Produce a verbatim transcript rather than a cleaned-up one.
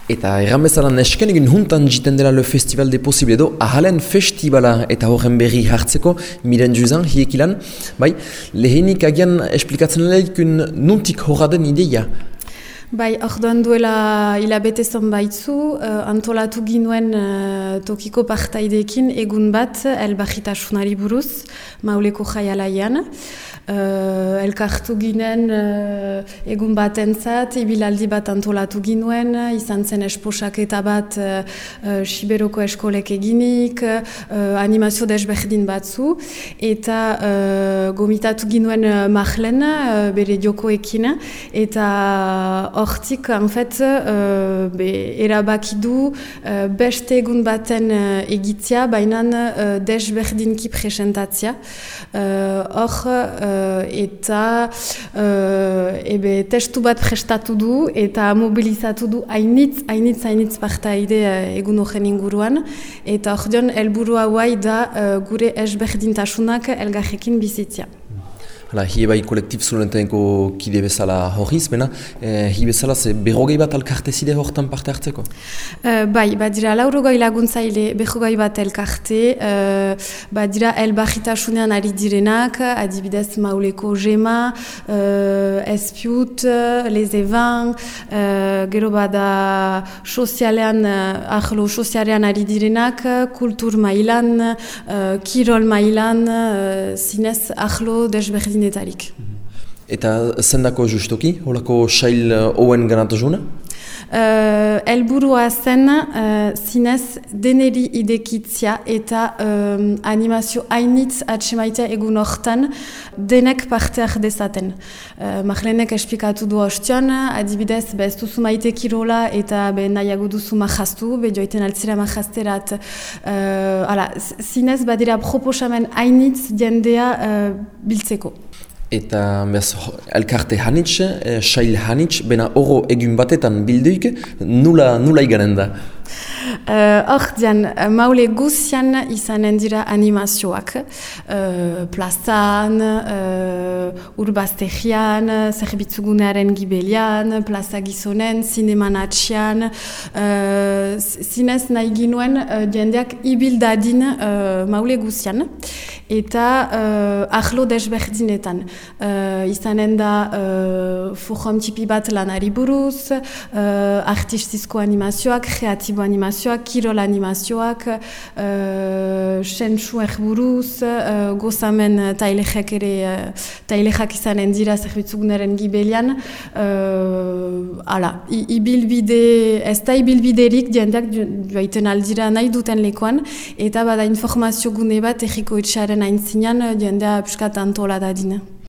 Eta erran bezala nesken egin juntan jiten dela le Festival de Posible edo ahalen festivala eta horren berri hartzeko miren juzan, hiekilan. Bai, lehenik agian esplikatzen lehikun nuntik horra den ideia. Bai, orduan duela hilabete zonbaitzu, uh, antolatu ginuen uh, tokiko partaideekin egun bat elbarritasunari buruz, Mauleko jaialaian. Uh, elkartu ginen uh, egun batentzat, ibilaldi bat antolatu ginuen, izan zen esposaketa bat uh, uh, Siberoko eskolek eginik, uh, animazio desberdin batzu, eta uh, gomitatu ginuen uh, Marlen, uh, bere jokoekin, eta hortik, en fait, uh, be, erabaki du uh, beste egun baten uh, egitzia, baina uh, desberdinki presentatzia. Hor, uh, eta uh, ebe, testu bat prestatu du eta mobilizatu du hainitz, hainitz, hainitz partaide uh, egun horren inguruan. Eta hor dion, helburua guai da uh, gure ezberdintasunak elgarrekin bizitzia. Hala, hi bai kolektif zulentenko kide bezala horriz, bena, eh, hi bezala ze berrogei bat alkarte zide hortan parte hartzeko? Uh, bai, badira laurogoi laguntzaile berrogei bat elkarte, uh, badira elbarritasunean ari direnak, adibidez Mauleko Gema, uh, Espiut, Les Evans, uh, gero bada sozialean, uh, ahlo sozialean ari direnak, kultur mailan, uh, kirol mailan, uh, zinez ahlo desberdin. Eta zendako justoki, holako sail oen ganatuzuna? Uh, elburua zen uh, zinez deneri idekitzia eta um, animazio hainitz atsemaitea egun hortan denek parteak dezaten. Uh, Marlenek esplikatu du ostion, adibidez, be ez duzu maite kirola eta be nahiago duzu majaztu, be joiten altzira majazterat. Uh, ala, zinez badira proposamen hainitz jendea uh, biltzeko. Eta bez, elkarte hanitz, eh, sail hanitz, bena oro egun batetan bilduik, nula, nula iganen da? Hor uh, dian, Maule guzian izanen dira animazioak. Uh, plazan, uh, urbaztegian, zerbitzugunearen gibelian, plaza gizonen, zineman atxian. Uh, zinez nahi ginuen uh, jendeak ibildadin uh, Maule guzian. Eta uh, ahlo desberdinetan. Uh, izanen da uh, forum tipi bat lanari buruz, uh, artistizko animazioak, kreatibo animazioak, kirol animazioak, uh, sentsu erburuz, uh, gozamen tailexak ere, uh, tailexak izanen dira zerbitzugunaren gibelian. Uh, ala, ibilbide, ez da ibilbiderik jendeak joaiten aldira nahi duten lekuan, eta bada informazio gune bat erriko etxaren aintzinean jendea piskat antola dadin.